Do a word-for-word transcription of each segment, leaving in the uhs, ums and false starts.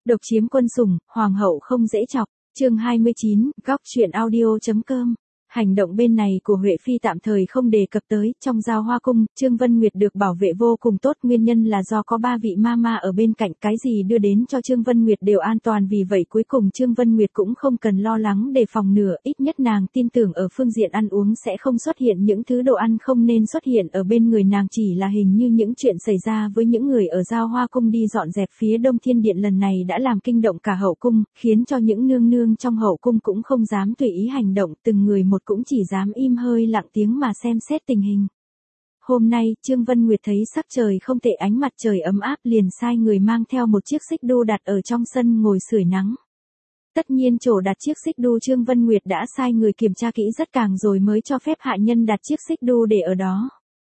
Độc chiếm quân sủng, hoàng hậu không dễ chọc. Chương hai mươi chín, góc truyện audio.com. Hành động bên này của Huệ Phi tạm thời không đề cập tới, trong Giao Hoa Cung, Trương Vân Nguyệt được bảo vệ vô cùng tốt, nguyên nhân là do có ba vị mama ở bên cạnh, cái gì đưa đến cho Trương Vân Nguyệt đều an toàn, vì vậy cuối cùng Trương Vân Nguyệt cũng không cần lo lắng đề phòng nữa, ít nhất nàng tin tưởng ở phương diện ăn uống sẽ không xuất hiện những thứ đồ ăn không nên xuất hiện ở bên người nàng, chỉ là hình như những chuyện xảy ra với những người ở Giao Hoa Cung đi dọn dẹp phía Đông Thiên Điện lần này đã làm kinh động cả hậu cung, khiến cho những nương nương trong hậu cung cũng không dám tùy ý hành động, từng người một cũng chỉ dám im hơi lặng tiếng mà xem xét tình hình. Hôm nay, Trương Vân Nguyệt thấy sắc trời không tệ, ánh mặt trời ấm áp, liền sai người mang theo một chiếc xích đu đặt ở trong sân ngồi sưởi nắng. Tất nhiên chỗ đặt chiếc xích đu Trương Vân Nguyệt đã sai người kiểm tra kỹ rất càng rồi mới cho phép hạ nhân đặt chiếc xích đu để ở đó.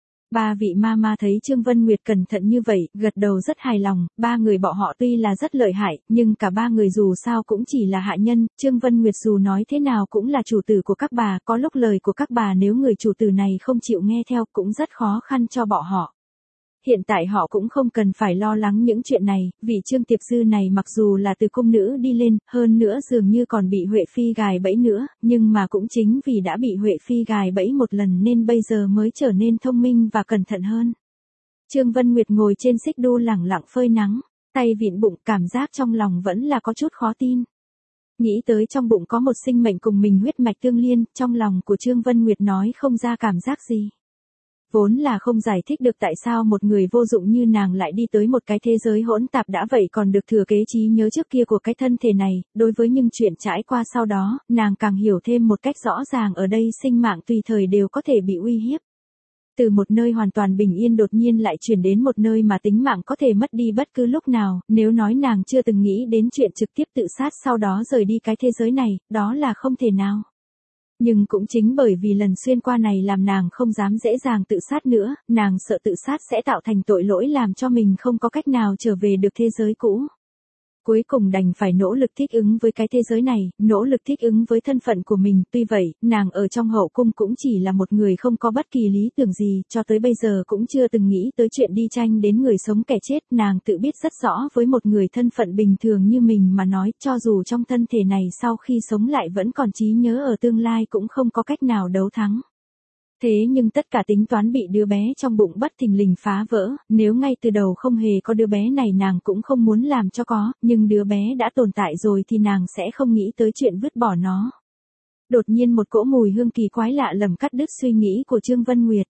Ba vị mama thấy Trương Vân Nguyệt cẩn thận như vậy, gật đầu rất hài lòng, ba người bọn họ tuy là rất lợi hại, nhưng cả ba người dù sao cũng chỉ là hạ nhân, Trương Vân Nguyệt dù nói thế nào cũng là chủ tử của các bà, có lúc lời của các bà nếu người chủ tử này không chịu nghe theo cũng rất khó khăn cho bọn họ. Hiện tại họ cũng không cần phải lo lắng những chuyện này, vì Trương Tiệp Dư này mặc dù là từ cung nữ đi lên, hơn nữa dường như còn bị Huệ Phi gài bẫy nữa, nhưng mà cũng chính vì đã bị Huệ Phi gài bẫy một lần nên bây giờ mới trở nên thông minh và cẩn thận hơn. Trương Vân Nguyệt ngồi trên xích đu lẳng lặng phơi nắng, tay vịn bụng, cảm giác trong lòng vẫn là có chút khó tin. Nghĩ tới trong bụng có một sinh mệnh cùng mình huyết mạch tương liên, trong lòng của Trương Vân Nguyệt nói không ra cảm giác gì. Vốn là không giải thích được tại sao một người vô dụng như nàng lại đi tới một cái thế giới hỗn tạp đã vậy còn được thừa kế trí nhớ trước kia của cái thân thể này, đối với những chuyện trải qua sau đó, nàng càng hiểu thêm một cách rõ ràng ở đây sinh mạng tùy thời đều có thể bị uy hiếp. Từ một nơi hoàn toàn bình yên đột nhiên lại chuyển đến một nơi mà tính mạng có thể mất đi bất cứ lúc nào, nếu nói nàng chưa từng nghĩ đến chuyện trực tiếp tự sát sau đó rời đi cái thế giới này, đó là không thể nào. Nhưng cũng chính bởi vì lần xuyên qua này làm nàng không dám dễ dàng tự sát nữa, nàng sợ tự sát sẽ tạo thành tội lỗi làm cho mình không có cách nào trở về được thế giới cũ. Cuối cùng đành phải nỗ lực thích ứng với cái thế giới này, nỗ lực thích ứng với thân phận của mình, tuy vậy, nàng ở trong hậu cung cũng chỉ là một người không có bất kỳ lý tưởng gì, cho tới bây giờ cũng chưa từng nghĩ tới chuyện đi tranh đến người sống kẻ chết, nàng tự biết rất rõ với một người thân phận bình thường như mình mà nói, cho dù trong thân thể này sau khi sống lại vẫn còn trí nhớ ở tương lai cũng không có cách nào đấu thắng. Thế nhưng tất cả tính toán bị đứa bé trong bụng bất thình lình phá vỡ, nếu ngay từ đầu không hề có đứa bé này nàng cũng không muốn làm cho có, nhưng đứa bé đã tồn tại rồi thì nàng sẽ không nghĩ tới chuyện vứt bỏ nó. Đột nhiên một cỗ mùi hương kỳ quái lạ lầm cắt đứt suy nghĩ của Trương Vân Nguyệt.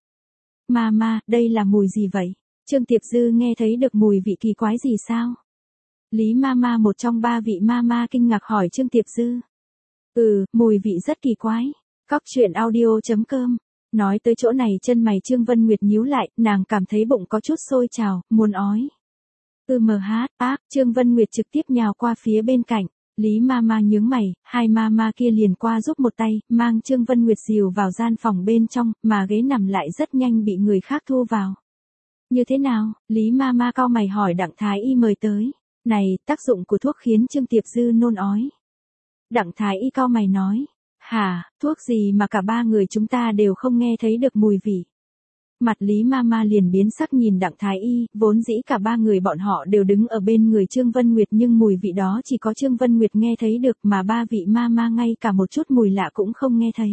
Mama, đây là mùi gì vậy? Trương Tiệp Dư nghe thấy được mùi vị kỳ quái gì sao? Lý Mama một trong ba vị Mama kinh ngạc hỏi Trương Tiệp Dư. Ừ, mùi vị rất kỳ quái. Góc truyện audio.com. Nói tới chỗ này chân mày Trương Vân Nguyệt nhíu lại, nàng cảm thấy bụng có chút sôi trào, muốn ói. Ừ mờ hát, ác, Trương Vân Nguyệt trực tiếp nhào qua phía bên cạnh, Lý Mama nhướng mày, hai Mama kia liền qua giúp một tay, mang Trương Vân Nguyệt dìu vào gian phòng bên trong, mà ghế nằm lại rất nhanh bị người khác thu vào. Như thế nào? Lý Mama cau mày hỏi Đặng Thái Y mời tới. Này, tác dụng của thuốc khiến Trương Tiệp Dư nôn ói. Đặng Thái Y cau mày nói. Hả, thuốc gì mà cả ba người chúng ta đều không nghe thấy được mùi vị. Mặt Lý Mama liền biến sắc nhìn Đặng Thái Y, vốn dĩ cả ba người bọn họ đều đứng ở bên người Trương Vân Nguyệt nhưng mùi vị đó chỉ có Trương Vân Nguyệt nghe thấy được mà ba vị Mama ngay cả một chút mùi lạ cũng không nghe thấy.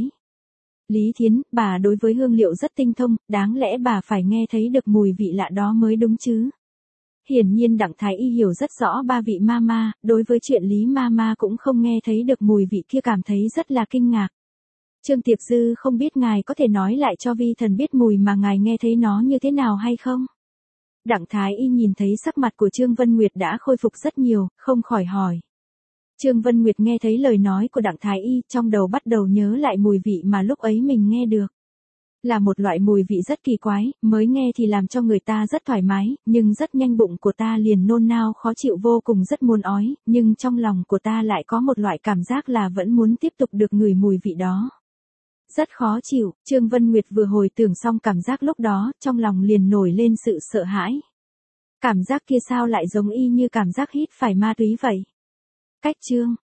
Lý Thiến, bà đối với hương liệu rất tinh thông, đáng lẽ bà phải nghe thấy được mùi vị lạ đó mới đúng chứ. Hiển nhiên Đặng Thái Y hiểu rất rõ ba vị Mama, đối với chuyện Lý Mama cũng không nghe thấy được mùi vị kia cảm thấy rất là kinh ngạc. Trương Tiệp Dư không biết ngài có thể nói lại cho vi thần biết mùi mà ngài nghe thấy nó như thế nào hay không? Đặng Thái Y nhìn thấy sắc mặt của Trương Vân Nguyệt đã khôi phục rất nhiều, không khỏi hỏi. Trương Vân Nguyệt nghe thấy lời nói của Đặng Thái Y, trong đầu bắt đầu nhớ lại mùi vị mà lúc ấy mình nghe được. Là một loại mùi vị rất kỳ quái, mới nghe thì làm cho người ta rất thoải mái, nhưng rất nhanh bụng của ta liền nôn nao khó chịu vô cùng rất muốn ói, nhưng trong lòng của ta lại có một loại cảm giác là vẫn muốn tiếp tục được ngửi mùi vị đó. Rất khó chịu, Trương Vân Nguyệt vừa hồi tưởng xong cảm giác lúc đó, trong lòng liền nổi lên sự sợ hãi. Cảm giác kia sao lại giống y như cảm giác hít phải ma túy vậy? Cách Trương